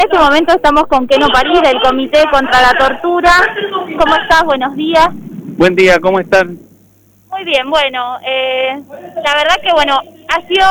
En este momento estamos con Keno París del Comité contra la Tortura. ¿Cómo estás? Buenos días. Buen día, ¿cómo están? Muy bien, bueno, la verdad que ha sido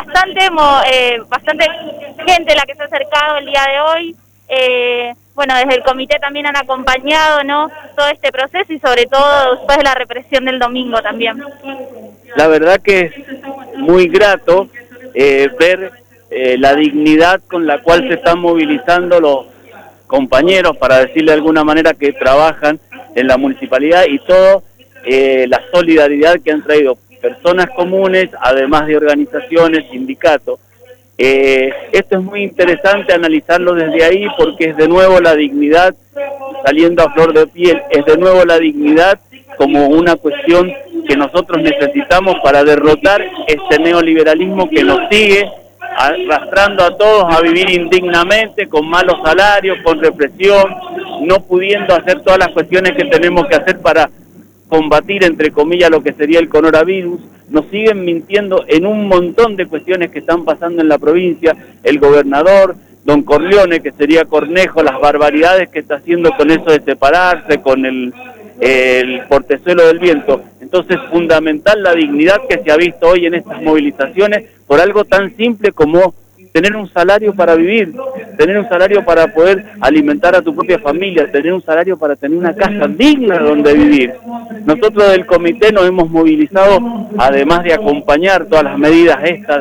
bastante gente la que se ha acercado el día de hoy. Desde el comité también han acompañado, ¿no?, todo este proceso y sobre todo después de la represión del domingo también. La verdad que es muy grato ver la dignidad con la cual se están movilizando los compañeros, para decirle de alguna manera, que trabajan en la municipalidad, y todo la solidaridad que han traído personas comunes, además de organizaciones, sindicatos. Esto es muy interesante analizarlo desde ahí, porque es de nuevo la dignidad saliendo a flor de piel, es de nuevo la dignidad como una cuestión que nosotros necesitamos para derrotar este neoliberalismo que nos sigue arrastrando a todos a vivir indignamente, con malos salarios, con represión, no pudiendo hacer todas las cuestiones que tenemos que hacer para combatir, entre comillas, lo que sería el coronavirus. Nos siguen mintiendo en un montón de cuestiones que están pasando en la provincia. El gobernador, don Corleone, que sería Cornejo, las barbaridades que está haciendo con eso de separarse, con el portezuelo del viento. Entonces, fundamental la dignidad que se ha visto hoy en estas movilizaciones por algo tan simple como tener un salario para vivir, tener un salario para poder alimentar a tu propia familia, tener un salario para tener una casa digna donde vivir. Nosotros del comité nos hemos movilizado, además de acompañar todas las medidas estas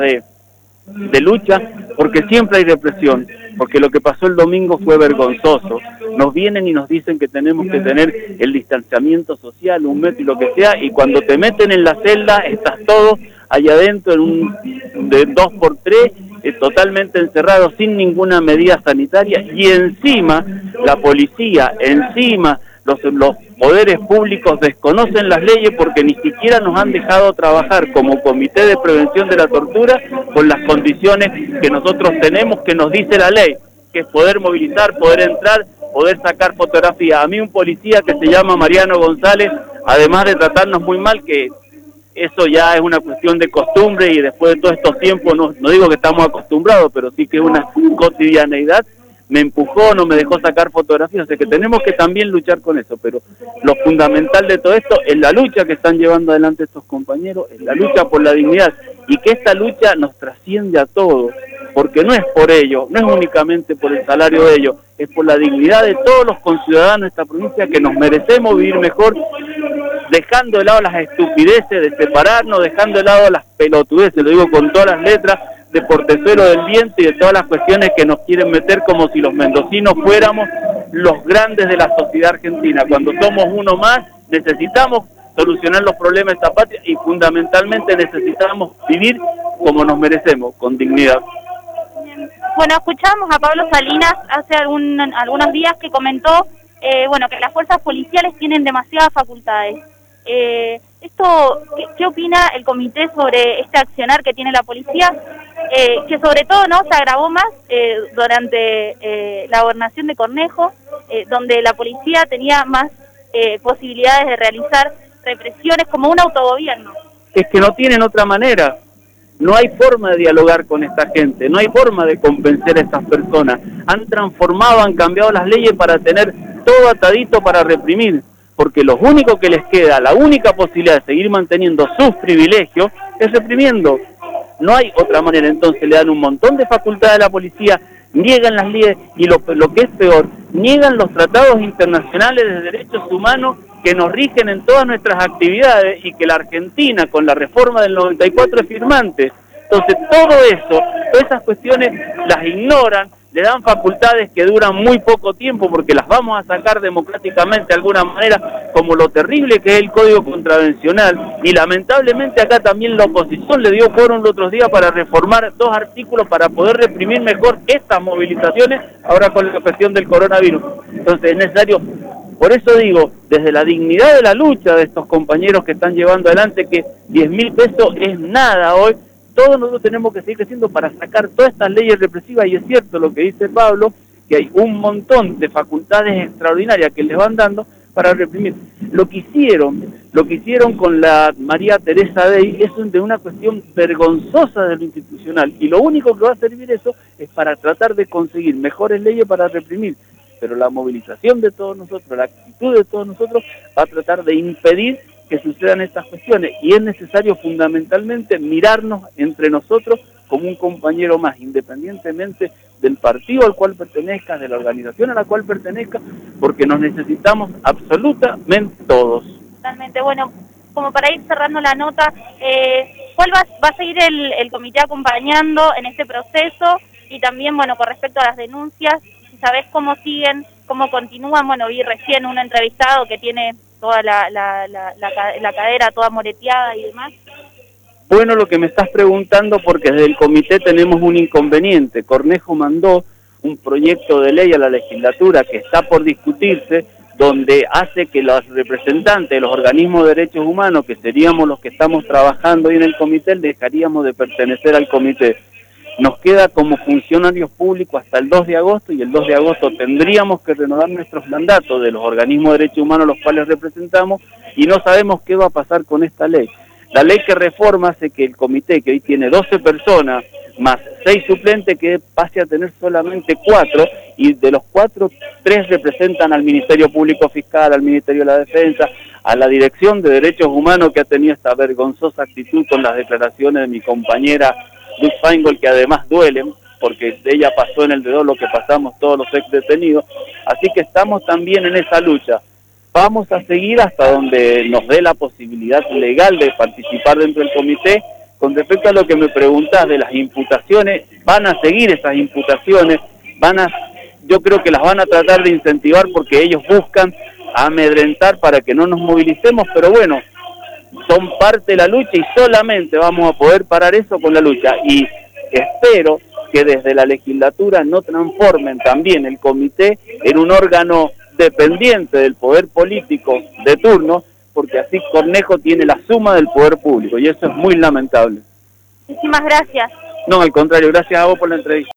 de lucha, porque siempre hay represión, porque lo que pasó el domingo fue vergonzoso. Nos vienen y nos dicen que tenemos que tener el distanciamiento social, 1 metro y lo que sea, y cuando te meten en la celda estás todo allá adentro en de 2x3, totalmente encerrado, sin ninguna medida sanitaria, y encima la policía, encima los poderes públicos desconocen las leyes, porque ni siquiera nos han dejado trabajar como Comité de Prevención de la Tortura con las condiciones que nosotros tenemos, que nos dice la ley, que es poder movilizar, poder entrar, poder sacar fotografía. A mí un policía que se llama Mariano González, además de tratarnos muy mal, que eso ya es una cuestión de costumbre, y después de todos estos tiempos, no digo que estamos acostumbrados, pero sí que es una cotidianeidad, me empujó, no me dejó sacar fotografías. O sea que tenemos que también luchar con eso, pero lo fundamental de todo esto es la lucha que están llevando adelante estos compañeros, es la lucha por la dignidad, y que esta lucha nos trasciende a todos, porque no es por ellos, no es únicamente por el salario de ellos, es por la dignidad de todos los conciudadanos de esta provincia, que nos merecemos vivir mejor, dejando de lado las estupideces de separarnos, dejando de lado las pelotudeces, lo digo con todas las letras, de portezuelo del viento y de todas las cuestiones que nos quieren meter como si los mendocinos fuéramos los grandes de la sociedad argentina. Cuando somos uno más, necesitamos solucionar los problemas de esta patria, y fundamentalmente necesitamos vivir como nos merecemos, con dignidad. Bueno, escuchamos a Pablo Salinas hace algunos días que comentó que las fuerzas policiales tienen demasiadas facultades. ¿Qué opina el comité sobre este accionar que tiene la policía? Que sobre todo se agravó más durante la gobernación de Cornejo, donde la policía tenía más posibilidades de realizar represiones como un autogobierno. Es que no tienen otra manera. No hay forma de dialogar con esta gente, no hay forma de convencer a estas personas. Han transformado, han cambiado las leyes para tener todo atadito para reprimir, porque lo único que les queda, la única posibilidad de seguir manteniendo sus privilegios es reprimiendo. No hay otra manera. Entonces le dan un montón de facultades a la policía, niegan las leyes, y lo que es peor, niegan los tratados internacionales de derechos humanos que nos rigen en todas nuestras actividades, y que la Argentina, con la reforma del 94, es firmante. Entonces todo eso, todas esas cuestiones las ignoran, le dan facultades que duran muy poco tiempo, porque las vamos a sacar democráticamente de alguna manera, como lo terrible que es el Código Contravencional, y lamentablemente acá también la oposición le dio quórum los otros días para reformar 2 artículos para poder reprimir mejor estas movilizaciones, ahora con la cuestión del coronavirus. Entonces es necesario, por eso digo, desde la dignidad de la lucha de estos compañeros que están llevando adelante, que 10.000 pesos es nada hoy, todos nosotros tenemos que seguir creciendo para sacar todas estas leyes represivas. Y es cierto lo que dice Pablo, que hay un montón de facultades extraordinarias que les van dando, para reprimir. Lo que hicieron con la María Teresa Dey es de una cuestión vergonzosa de lo institucional, y lo único que va a servir eso es para tratar de conseguir mejores leyes para reprimir, pero la movilización de todos nosotros, la actitud de todos nosotros va a tratar de impedir que sucedan estas cuestiones, y es necesario fundamentalmente mirarnos entre nosotros como un compañero más, independientemente del partido al cual pertenezca, de la organización a la cual pertenezca, porque nos necesitamos absolutamente todos. Totalmente. Bueno, como para ir cerrando la nota, ¿cuál va a seguir el comité acompañando en este proceso? Y también, bueno, con respecto a las denuncias, si sabés cómo siguen, cómo continúan. Bueno, vi recién un entrevistado que tiene toda la cadera toda moreteada y demás. Bueno, lo que me estás preguntando, porque desde el comité tenemos un inconveniente. Cornejo mandó un proyecto de ley a la legislatura que está por discutirse, donde hace que los representantes de los organismos de derechos humanos, que seríamos los que estamos trabajando hoy en el comité, dejaríamos de pertenecer al comité. Nos queda como funcionarios públicos hasta el 2 de agosto, y el 2 de agosto tendríamos que renovar nuestros mandatos de los organismos de derechos humanos los cuales representamos, y no sabemos qué va a pasar con esta ley. La ley que reforma hace que el comité, que hoy tiene 12 personas, más 6 suplentes, que pase a tener solamente 4, y de los 4, 3 representan al Ministerio Público Fiscal, al Ministerio de la Defensa, a la Dirección de Derechos Humanos, que ha tenido esta vergonzosa actitud con las declaraciones de mi compañera Luz Feingold, que además duelen, porque ella pasó en el dedo lo que pasamos todos los ex detenidos. Así que estamos también en esa lucha. Vamos a seguir hasta donde nos dé la posibilidad legal de participar dentro del comité. Con respecto a lo que me preguntás de las imputaciones, van a seguir esas imputaciones, yo creo que las van a tratar de incentivar, porque ellos buscan amedrentar para que no nos movilicemos, pero bueno, son parte de la lucha y solamente vamos a poder parar eso con la lucha. Y espero que desde la legislatura no transformen también el comité en un órgano dependiente del poder político de turno, porque así Cornejo tiene la suma del poder público, y eso es muy lamentable. Muchísimas gracias. No, al contrario, gracias a vos por la entrevista.